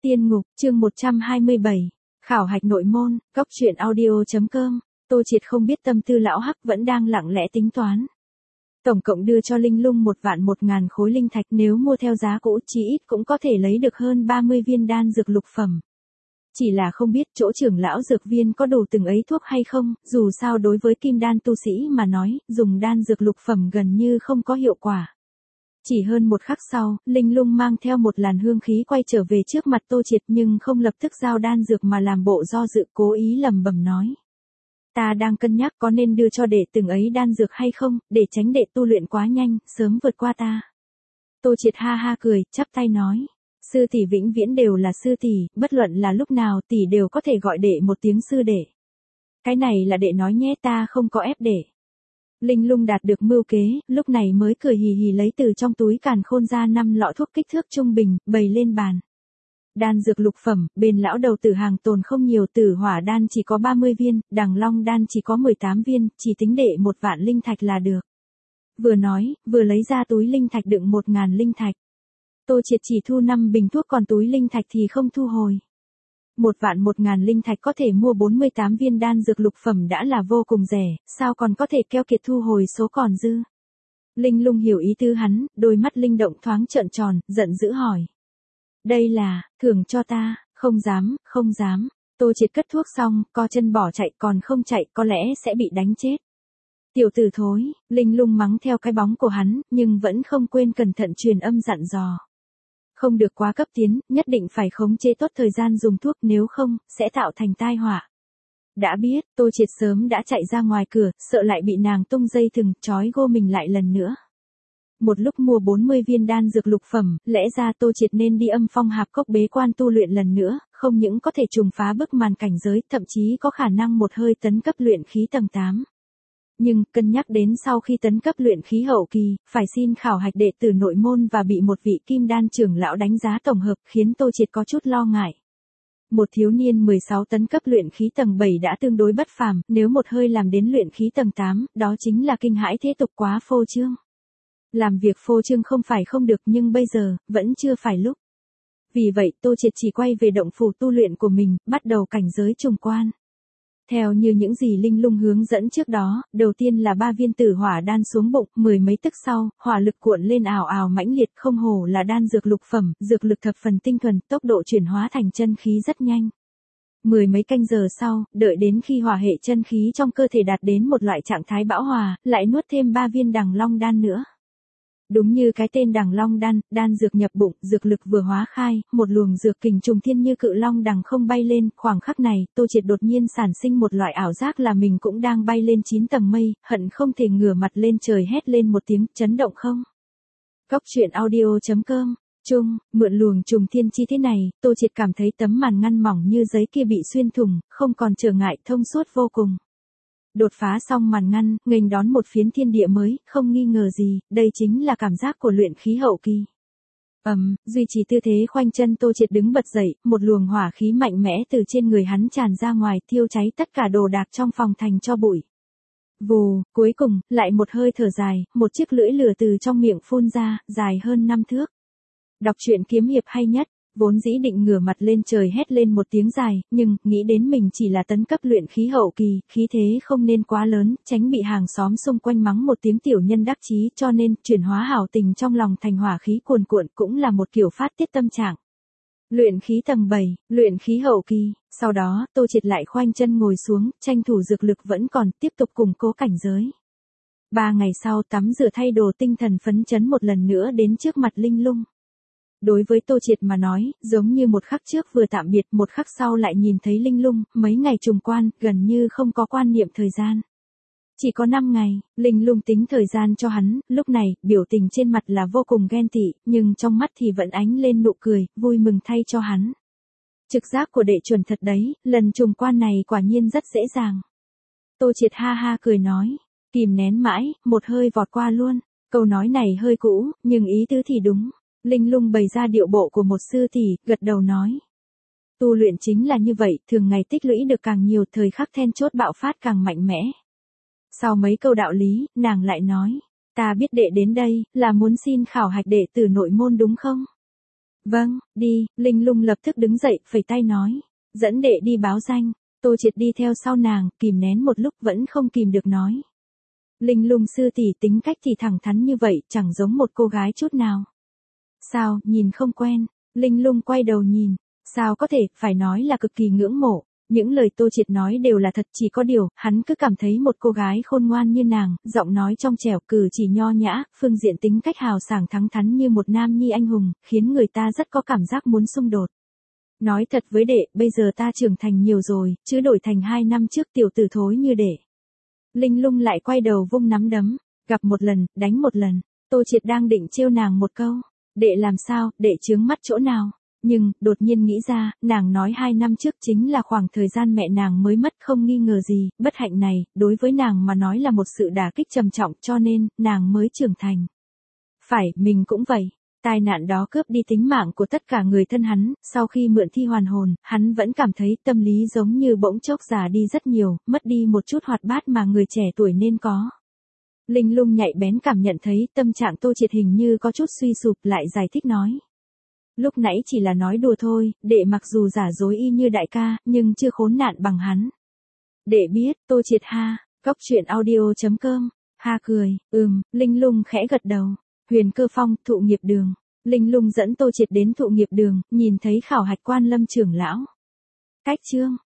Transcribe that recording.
Tiên ngục, chương 127. Khảo hạch nội môn, góc truyện audio.com. Tô Triệt không biết tâm tư lão hắc vẫn đang lặng lẽ tính toán. Tổng cộng đưa cho Linh Lung 1.100.000 khối linh thạch, nếu mua theo giá cũ chí ít cũng có thể lấy được hơn 30 viên đan dược lục phẩm. Chỉ là không biết chỗ trưởng lão dược viên có đủ từng ấy thuốc hay không, dù sao đối với kim đan tu sĩ mà nói, dùng đan dược lục phẩm gần như không có hiệu quả. Chỉ hơn một khắc sau, Linh Lung mang theo một làn hương khí quay trở về trước mặt Tô Triệt nhưng không lập tức giao đan dược mà làm bộ do dự, cố ý lẩm bẩm nói. Ta đang cân nhắc có nên đưa cho đệ từng ấy đan dược hay không, để tránh đệ tu luyện quá nhanh, sớm vượt qua ta. Tô Triệt ha ha cười, chắp tay nói. Sư tỷ vĩnh viễn đều là sư tỷ, bất luận là lúc nào tỷ đều có thể gọi đệ một tiếng sư đệ. Cái này là đệ nói nhé, ta không có ép đệ. Linh Lung đạt được mưu kế, lúc này mới cười hì hì lấy từ trong túi càn khôn ra 5 lọ thuốc kích thước trung bình, bày lên bàn. Đan dược lục phẩm, bên lão đầu tử hàng tồn không nhiều, tử hỏa đan chỉ có 30 viên, đằng long đan chỉ có 18 viên, chỉ tính đệ 1.000 linh thạch là được. Vừa nói, vừa lấy ra túi linh thạch đựng 1.000 linh thạch. Tô Triệt chỉ thu 5 bình thuốc, còn túi linh thạch thì không thu hồi. 1.100.000 linh thạch có thể mua 48 viên đan dược lục phẩm đã là vô cùng rẻ, sao còn có thể keo kiệt thu hồi số còn dư. Linh Lung hiểu ý tứ hắn, đôi mắt linh động thoáng trợn tròn, giận dữ hỏi. Đây là, thưởng cho ta, không dám, không dám. Tô Triệt cất thuốc xong, co chân bỏ chạy, còn không chạy có lẽ sẽ bị đánh chết. Tiểu tử thối, Linh Lung mắng theo cái bóng của hắn, nhưng vẫn không quên cẩn thận truyền âm dặn dò. Không được quá cấp tiến, nhất định phải khống chế tốt thời gian dùng thuốc, nếu không, sẽ tạo thành tai họa. Đã biết, Tô Triệt sớm đã chạy ra ngoài cửa, sợ lại bị nàng tung dây thừng, trói gô mình lại lần nữa. Một lúc mua 40 viên đan dược lục phẩm, lẽ ra Tô Triệt nên đi Âm Phong Hạp Cốc bế quan tu luyện lần nữa, không những có thể trùng phá bức màn cảnh giới, thậm chí có khả năng một hơi tấn cấp luyện khí tầng 8. Nhưng, cân nhắc đến sau khi tấn cấp luyện khí hậu kỳ, phải xin khảo hạch đệ tử nội môn và bị một vị kim đan trưởng lão đánh giá tổng hợp, khiến Tô Triệt có chút lo ngại. Một thiếu niên 16 tấn cấp luyện khí tầng 7 đã tương đối bất phàm, nếu một hơi làm đến luyện khí tầng 8, đó chính là kinh hãi thế tục, quá phô trương. Làm việc phô trương không phải không được, nhưng bây giờ, vẫn chưa phải lúc. Vì vậy Tô Triệt chỉ quay về động phủ tu luyện của mình, bắt đầu cảnh giới trùng quan. Theo như những gì Linh Lung hướng dẫn trước đó, đầu tiên là 3 viên tử hỏa đan xuống bụng, 10 mấy tức sau, hỏa lực cuộn lên ào ào mãnh liệt, không hổ là đan dược lục phẩm, dược lực thập phần tinh thuần, tốc độ chuyển hóa thành chân khí rất nhanh. 10 mấy canh giờ sau, đợi đến khi hỏa hệ chân khí trong cơ thể đạt đến một loại trạng thái bão hòa, lại nuốt thêm 3 viên đằng long đan nữa. Đúng như cái tên đằng long đan, đan dược nhập bụng, dược lực vừa hóa khai, một luồng dược kình trùng thiên như cự long đằng không bay lên, khoảng khắc này, Tô Triệt đột nhiên sản sinh một loại ảo giác là mình cũng đang bay lên 9 tầng mây, hận không thể ngửa mặt lên trời hét lên một tiếng, chấn động không. Góc truyện audio.com, mượn luồng trùng thiên chi thế này, Tô Triệt cảm thấy tấm màn ngăn mỏng như giấy kia bị xuyên thủng, không còn trở ngại, thông suốt vô cùng. Đột phá xong màn ngăn, nghênh đón một phiến thiên địa mới, không nghi ngờ gì, đây chính là cảm giác của luyện khí hậu kỳ. Duy trì tư thế khoanh chân, Tô Triệt đứng bật dậy, một luồng hỏa khí mạnh mẽ từ trên người hắn tràn ra ngoài, thiêu cháy tất cả đồ đạc trong phòng thành tro bụi. Vù, cuối cùng, lại một hơi thở dài, một chiếc lưỡi lửa từ trong miệng phun ra, dài hơn 5 thước. Đọc truyện kiếm hiệp hay nhất. Vốn dĩ định ngửa mặt lên trời hét lên một tiếng dài, nhưng, nghĩ đến mình chỉ là tấn cấp luyện khí hậu kỳ, khí thế không nên quá lớn, tránh bị hàng xóm xung quanh mắng một tiếng tiểu nhân đắc chí, cho nên, chuyển hóa hảo tình trong lòng thành hỏa khí cuồn cuộn cũng là một kiểu phát tiết tâm trạng. Luyện khí tầng 7, luyện khí hậu kỳ, sau đó, Tô Triệt lại khoanh chân ngồi xuống, tranh thủ dược lực vẫn còn, tiếp tục củng cố cảnh giới. 3 ngày sau tắm rửa thay đồ, tinh thần phấn chấn một lần nữa đến trước mặt Linh Lung. Đối với Tô Triệt mà nói, giống như một khắc trước vừa tạm biệt, một khắc sau lại nhìn thấy Linh Lung, mấy ngày trùng quan, gần như không có quan niệm thời gian. Chỉ có 5 ngày, Linh Lung tính thời gian cho hắn, lúc này, biểu tình trên mặt là vô cùng ghen tị, nhưng trong mắt thì vẫn ánh lên nụ cười, vui mừng thay cho hắn. Trực giác của đệ chuẩn thật đấy, lần trùng quan này quả nhiên rất dễ dàng. Tô Triệt ha ha cười nói, kìm nén mãi, một hơi vọt qua luôn, câu nói này hơi cũ, nhưng ý tứ thì đúng. Linh Lung bày ra điệu bộ của một sư tỷ, gật đầu nói. Tu luyện chính là như vậy, thường ngày tích lũy được càng nhiều, thời khắc then chốt bạo phát càng mạnh mẽ. Sau mấy câu đạo lý, nàng lại nói, ta biết đệ đến đây, là muốn xin khảo hạch đệ tử nội môn đúng không? Vâng, đi, Linh Lung lập tức đứng dậy, phẩy tay nói. Dẫn đệ đi báo danh. Tô Triệt đi theo sau nàng, kìm nén một lúc vẫn không kìm được nói. Linh Lung sư tỷ tính cách thì thẳng thắn như vậy, chẳng giống một cô gái chút nào. Sao, nhìn không quen. Linh Lung quay đầu nhìn. Sao có thể, phải nói là cực kỳ ngưỡng mộ. Những lời Tô Triệt nói đều là thật, chỉ có điều, hắn cứ cảm thấy một cô gái khôn ngoan như nàng, giọng nói trong trẻo, cử chỉ nho nhã, phương diện tính cách hào sảng thẳng thắn như một nam nhi anh hùng, khiến người ta rất có cảm giác muốn xung đột. Nói thật với đệ, bây giờ ta trưởng thành nhiều rồi, chứ đổi thành 2 năm trước tiểu tử thối như đệ. Linh Lung lại quay đầu vung nắm đấm, gặp một lần, đánh một lần. Tô Triệt đang định trêu nàng một câu. Đệ làm sao, đệ chướng mắt chỗ nào? Nhưng, đột nhiên nghĩ ra, nàng nói 2 năm trước chính là khoảng thời gian mẹ nàng mới mất, không nghi ngờ gì, bất hạnh này, đối với nàng mà nói là một sự đả kích trầm trọng, cho nên, nàng mới trưởng thành. Phải, mình cũng vậy. Tai nạn đó cướp đi tính mạng của tất cả người thân hắn, sau khi mượn thi hoàn hồn, hắn vẫn cảm thấy tâm lý giống như bỗng chốc già đi rất nhiều, mất đi một chút hoạt bát mà người trẻ tuổi nên có. Linh Lung nhạy bén cảm nhận thấy tâm trạng Tô Triệt hình như có chút suy sụp, lại giải thích nói. Lúc nãy chỉ là nói đùa thôi, đệ mặc dù giả dối y như đại ca, nhưng chưa khốn nạn bằng hắn. Đệ biết, Tô Triệt ha, góc truyện audio.com, ha cười, Linh Lung khẽ gật đầu. Huyền Cơ Phong, thụ nghiệp đường. Linh Lung dẫn Tô Triệt đến thụ nghiệp đường, nhìn thấy khảo hạch quan Lâm trưởng lão. Cách chương.